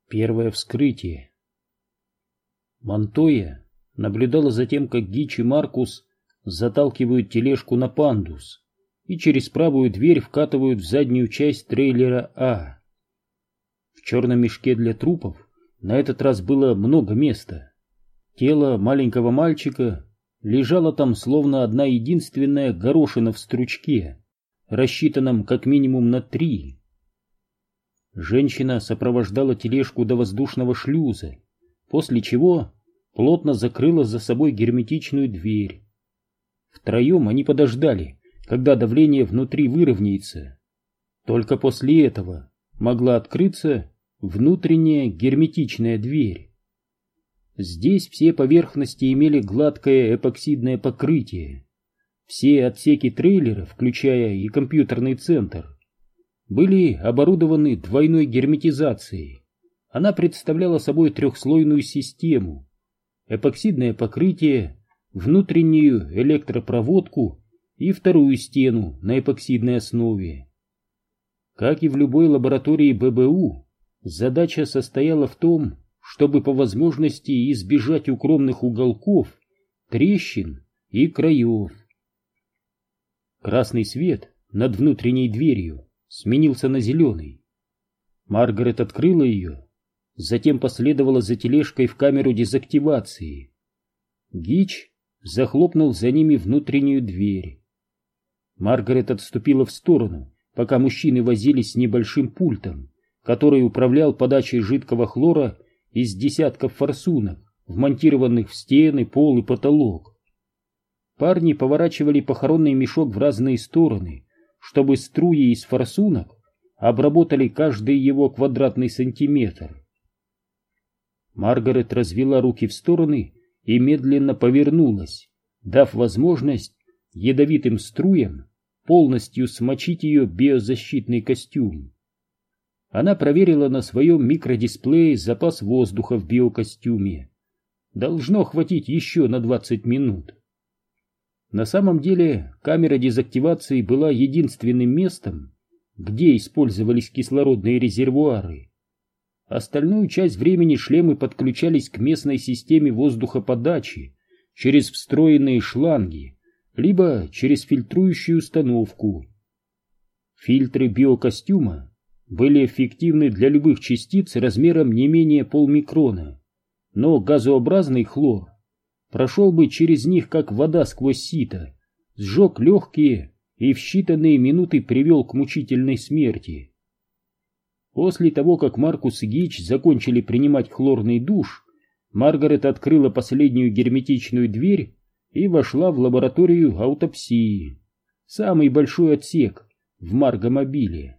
Первое вскрытие. Монтоя наблюдала за тем, как Гич и Маркус заталкивают тележку на пандус и через правую дверь вкатывают в заднюю часть трейлера А. В черном мешке для трупов на этот раз было много места. Тело маленького мальчика лежало там словно одна единственная горошина в стручке, рассчитанном как минимум на 3. Женщина сопровождала тележку до воздушного шлюза, после чего плотно закрыла за собой герметичную дверь. Втроем они подождали, когда давление внутри выровняется. Только после этого могла открыться внутренняя герметичная дверь. Здесь все поверхности имели гладкое эпоксидное покрытие. Все отсеки трейлера, включая и компьютерный центр, были оборудованы двойной герметизацией. Она представляла собой трехслойную систему: эпоксидное покрытие, внутреннюю электропроводку и вторую стену на эпоксидной основе. Как и в любой лаборатории ББУ, задача состояла в том, чтобы по возможности избежать укромных уголков, трещин и краев. Красный свет над внутренней дверью сменился на зеленый. Маргарет открыла ее, затем последовала за тележкой в камеру дезактивации. Гич захлопнул за ними внутреннюю дверь. Маргарет отступила в сторону, пока мужчины возились с небольшим пультом, который управлял подачей жидкого хлора из десятков форсунок, вмонтированных в стены, пол и потолок. Парни поворачивали похоронный мешок в разные стороны, чтобы струи из форсунок обработали каждый его квадратный сантиметр. Маргарет развела руки в стороны и медленно повернулась, дав возможность ядовитым струям полностью смочить ее биозащитный костюм. Она проверила на своем микродисплее запас воздуха в биокостюме. Должно хватить еще на 20 минут. На самом деле камера дезактивации была единственным местом, где использовались кислородные резервуары. Остальную часть времени шлемы подключались к местной системе воздухоподачи через встроенные шланги, либо через фильтрующую установку. Фильтры биокостюма были эффективны для любых частиц размером не менее полмикрона, но газообразный хлор прошел бы через них как вода сквозь сито, сжег легкие и в считанные минуты привел к мучительной смерти. После того, как Маркус и Гич закончили принимать хлорный душ, Маргарет открыла последнюю герметичную дверь и вошла в лабораторию аутопсии, самый большой отсек в Маргомобиле.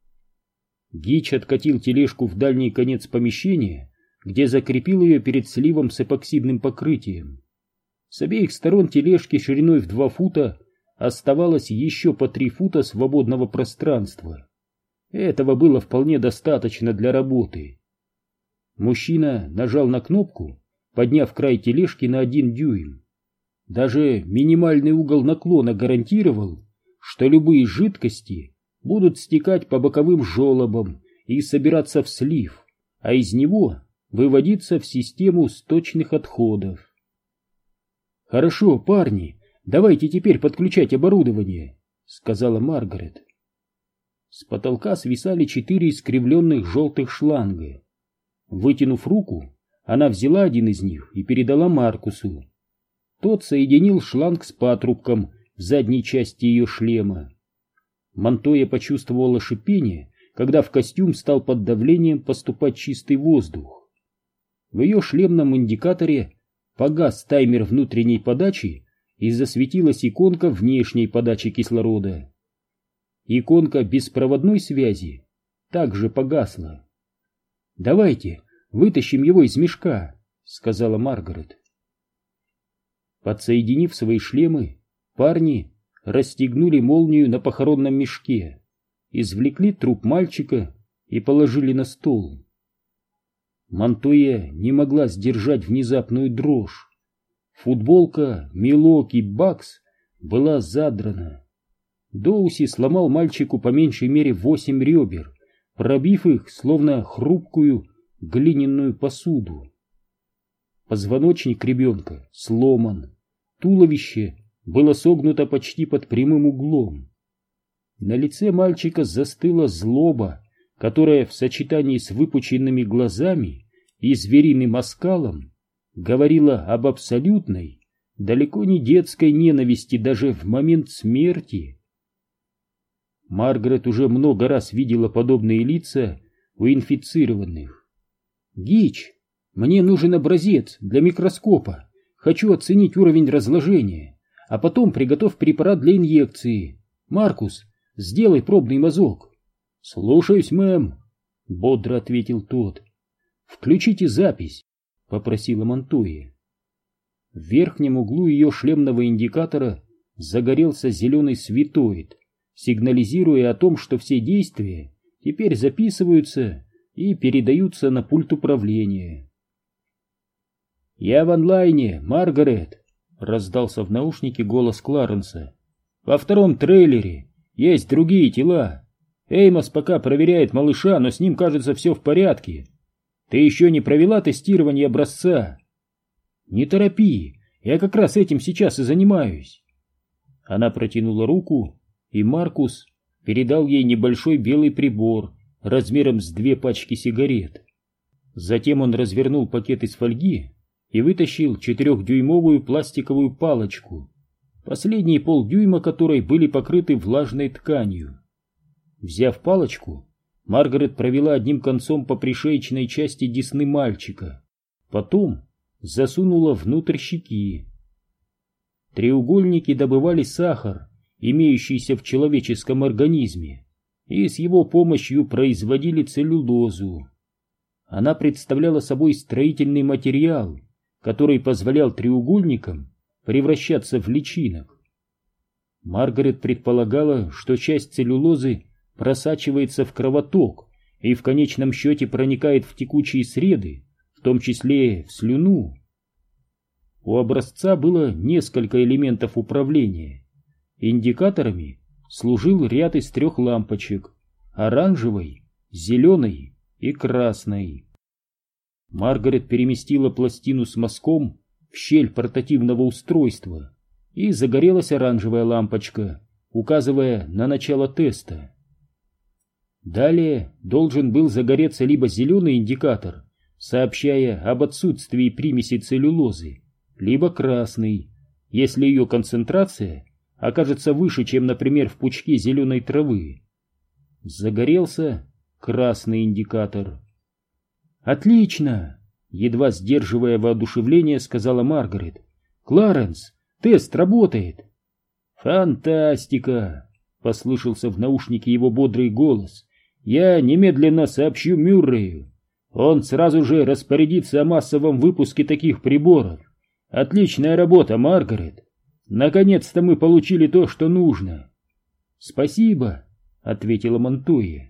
Гич откатил тележку в дальний конец помещения, где закрепил ее перед сливом с эпоксидным покрытием. С обеих сторон тележки шириной в 2 фута оставалось еще по 3 фута свободного пространства. Этого было вполне достаточно для работы. Мужчина нажал на кнопку, подняв край тележки на 1 дюйм. Даже минимальный угол наклона гарантировал, что любые жидкости будут стекать по боковым желобам и собираться в слив, а из него выводиться в систему сточных отходов. «Хорошо, парни, давайте теперь подключать оборудование», — сказала Маргарет. С потолка свисали 4 искривленных желтых шланга. Вытянув руку, она взяла один из них и передала Маркусу. Тот соединил шланг с патрубком в задней части ее шлема. Монтоя почувствовала шипение, когда в костюм стал под давлением поступать чистый воздух. В ее шлемном индикаторе погас таймер внутренней подачи и засветилась иконка внешней подачи кислорода. Иконка беспроводной связи также погасла. «Давайте вытащим его из мешка», — сказала Маргарет. Подсоединив свои шлемы, парни расстегнули молнию на похоронном мешке, извлекли труп мальчика и положили на стол. Монтоя не могла сдержать внезапную дрожь. Футболка Милуоки Бакс была задрана. Доуси сломал мальчику по меньшей мере 8 ребер, пробив их, словно хрупкую глиняную посуду. Позвоночник ребенка сломан, туловище было согнуто почти под прямым углом. На лице мальчика застыла злоба, которая в сочетании с выпученными глазами и звериным оскалом говорила об абсолютной, далеко не детской ненависти даже в момент смерти. Маргарет уже много раз видела подобные лица у инфицированных. «Гич, мне нужен образец для микроскопа. Хочу оценить уровень разложения, а потом приготовь препарат для инъекции. Маркус, сделай пробный мазок». «Слушаюсь, мэм», — бодро ответил тот. «Включите запись», — попросила Монтойя. В верхнем углу ее шлемного индикатора загорелся зеленый светоид, сигнализируя о том, что все действия теперь записываются и передаются на пульт управления. «Я в онлайне, Маргарет», — раздался в наушнике голос Кларенса. «Во втором трейлере есть другие тела. Эймос пока проверяет малыша, но с ним, кажется, все в порядке. Ты еще не провела тестирование образца?» «Не торопи, я как раз этим сейчас и занимаюсь». Она протянула руку, и Маркус передал ей небольшой белый прибор размером с 2 пачки сигарет. Затем он развернул пакет из фольги и вытащил 4-дюймовую пластиковую палочку, последние полдюйма которой были покрыты влажной тканью. Взяв палочку, Маргарет провела одним концом по пришеечной части десны мальчика, потом засунула внутрь щеки. Треугольники добывали сахар, имеющийся в человеческом организме, и с его помощью производили целлюлозу. Она представляла собой строительный материал, который позволял треугольникам превращаться в личинок. Маргарет предполагала, что часть целлюлозы просачивается в кровоток и в конечном счете проникает в текучие среды, в том числе в слюну. У образца было несколько элементов управления. Индикаторами служил ряд из 3 лампочек: оранжевой, зеленой и красной. Маргарет переместила пластину с мазком в щель портативного устройства, и загорелась оранжевая лампочка, указывая на начало теста. Далее должен был загореться либо зеленый индикатор, сообщая об отсутствии примеси целлюлозы, либо красный, если ее концентрация окажется выше, чем, например, в пучке зеленой травы. Загорелся красный индикатор. «Отлично!» — едва сдерживая воодушевление, сказала Маргарет. «Кларенс, тест работает!» «Фантастика!» — послышался в наушнике его бодрый голос. «Я немедленно сообщу Мюррею. Он сразу же распорядится о массовом выпуске таких приборов. Отличная работа, Маргарет! Наконец-то мы получили то, что нужно!» «Спасибо!» — ответила Монтойя.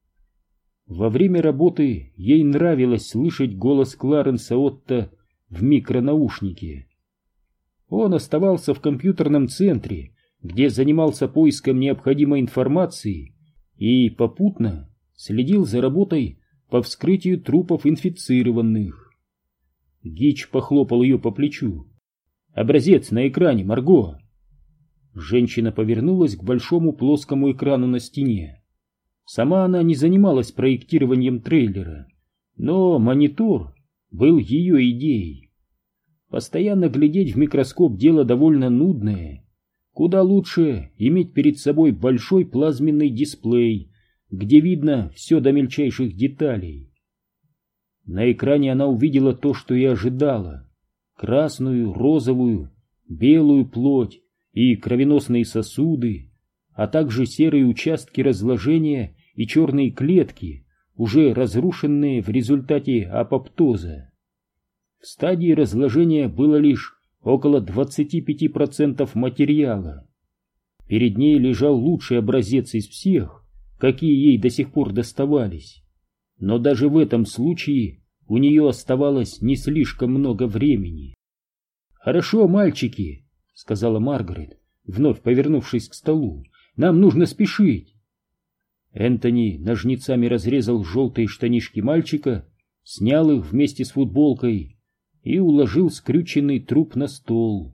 Во время работы ей нравилось слышать голос Кларенса Отто в микронаушнике. Он оставался в компьютерном центре, где занимался поиском необходимой информации и попутно следил за работой по вскрытию трупов инфицированных. Гич похлопал ее по плечу. «Образец на экране, Марго!» Женщина повернулась к большому плоскому экрану на стене. Сама она не занималась проектированием трейлера, но монитор был ее идеей. Постоянно глядеть в микроскоп — дело довольно нудное. Куда лучше иметь перед собой большой плазменный дисплей, где видно все до мельчайших деталей. На экране она увидела то, что и ожидала: красную, розовую, белую плоть и кровеносные сосуды, а также серые участки разложения и черные клетки, уже разрушенные в результате апоптоза. В стадии разложения было лишь около 25% материала. Перед ней лежал лучший образец из всех, какие ей до сих пор доставались. Но даже в этом случае у нее оставалось не слишком много времени. «Хорошо, мальчики», — сказала Маргарет, вновь повернувшись к столу, — «нам нужно спешить». Энтони ножницами разрезал желтые штанишки мальчика, снял их вместе с футболкой и уложил скрюченный труп на стол.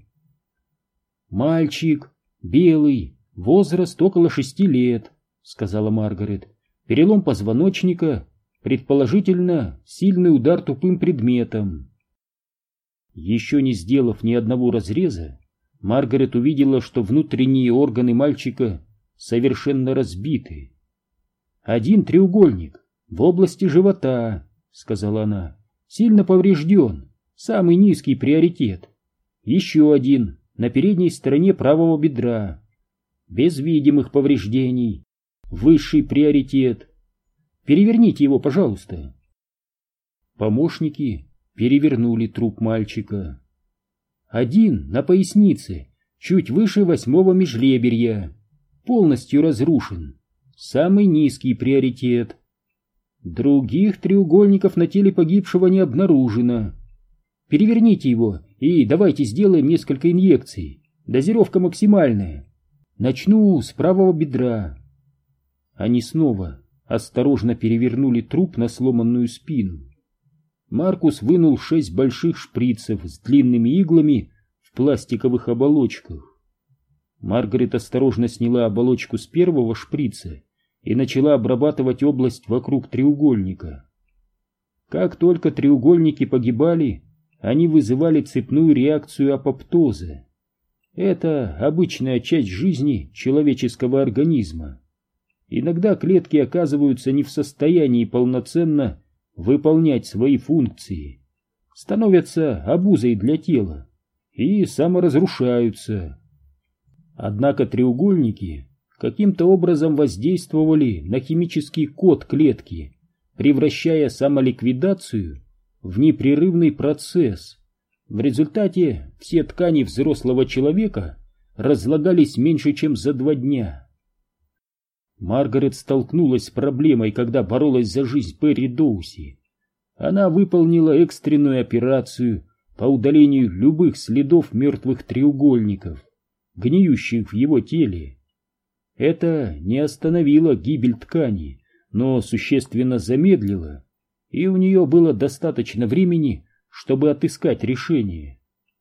«Мальчик, белый, возраст около 6 лет», — сказала Маргарет. «Перелом позвоночника, предположительно, сильный удар тупым предметом». Еще не сделав ни одного разреза, Маргарет увидела, что внутренние органы мальчика совершенно разбиты. «Один треугольник в области живота», — сказала она, — «сильно поврежден, самый низкий приоритет. Еще один на передней стороне правого бедра, без видимых повреждений, высший приоритет. Переверните его, пожалуйста». Помощники перевернули труп мальчика. Один на пояснице, чуть выше 8-го межреберья, полностью разрушен, самый низкий приоритет. Других треугольников на теле погибшего не обнаружено. Переверните его и давайте сделаем несколько инъекций. Дозировка максимальная. Начну с правого бедра. Они снова осторожно перевернули труп на сломанную спину. Маркус вынул 6 больших шприцев с длинными иглами в пластиковых оболочках. Маргарет осторожно сняла оболочку с первого шприца и начала обрабатывать область вокруг треугольника. Как только треугольники погибали, они вызывали цепную реакцию апоптоза. Это обычная часть жизни человеческого организма. Иногда клетки оказываются не в состоянии полноценно выполнять свои функции, становятся обузой для тела и саморазрушаются. Однако треугольники каким-то образом воздействовали на химический код клетки, превращая самоликвидацию в непрерывный процесс. В результате все ткани взрослого человека разлагались меньше, чем за 2 дня. Маргарет столкнулась с проблемой, когда боролась за жизнь Перри Доуси. Она выполнила экстренную операцию по удалению любых следов мертвых треугольников, гниющих в его теле. Это не остановило гибель ткани, но существенно замедлило, и у нее было достаточно времени, чтобы отыскать решение.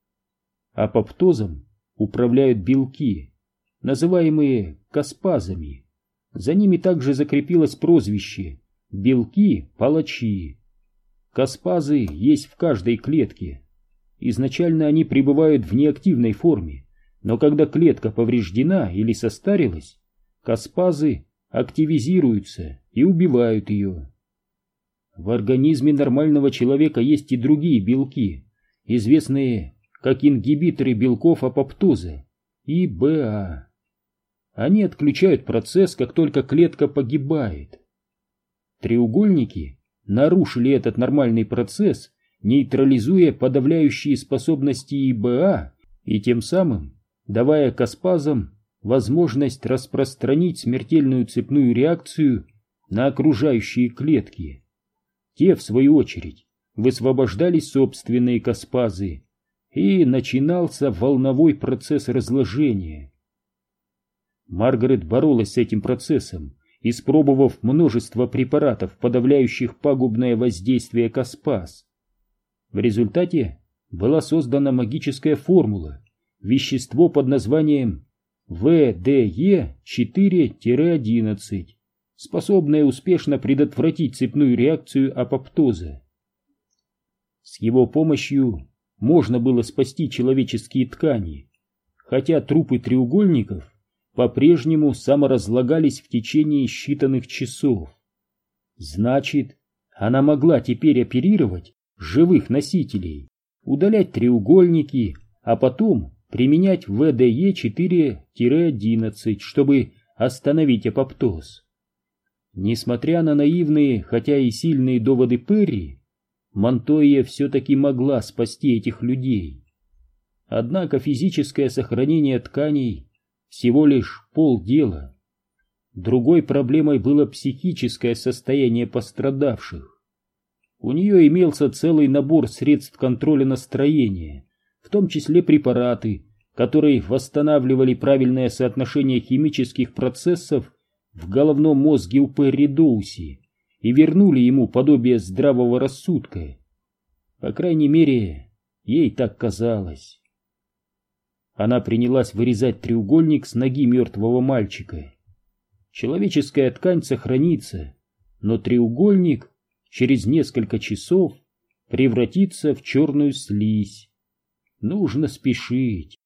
Апоптозом управляют белки, называемые каспазами. За ними также закрепилось прозвище «белки-палачи». Каспазы есть в каждой клетке. Изначально они пребывают в неактивной форме, но когда клетка повреждена или состарилась, каспазы активизируются и убивают ее. В организме нормального человека есть и другие белки, известные как ингибиторы белков апоптоза, ИБА. Они отключают процесс, как только клетка погибает. Треугольники нарушили этот нормальный процесс, нейтрализуя подавляющие способности ИБА и тем самым давая каспазам возможность распространить смертельную цепную реакцию на окружающие клетки. Те, в свою очередь, высвобождали собственные каспазы, и начинался волновой процесс разложения. Маргарет боролась с этим процессом, испробовав множество препаратов, подавляющих пагубное воздействие каспаз. В результате была создана магическая формула, вещество под названием ВДЕ4-11, способное успешно предотвратить цепную реакцию апоптоза. С его помощью можно было спасти человеческие ткани, хотя трупы треугольников по-прежнему саморазлагались в течение считанных часов. Значит, она могла теперь оперировать живых носителей, удалять треугольники, а потом применять ВДЕ4-11, чтобы остановить апоптоз. Несмотря на наивные, хотя и сильные доводы Перри, Монтойя все-таки могла спасти этих людей. Однако физическое сохранение тканей всего лишь полдела. Другой проблемой было психическое состояние пострадавших. У нее имелся целый набор средств контроля настроения, в том числе препараты, которые восстанавливали правильное соотношение химических процессов в головном мозге у Перри Доуси и вернули ему подобие здравого рассудка. По крайней мере, ей так казалось. Она принялась вырезать треугольник с ноги мертвого мальчика. Человеческая ткань сохранится, но треугольник через несколько часов превратится в черную слизь. Нужно спешить.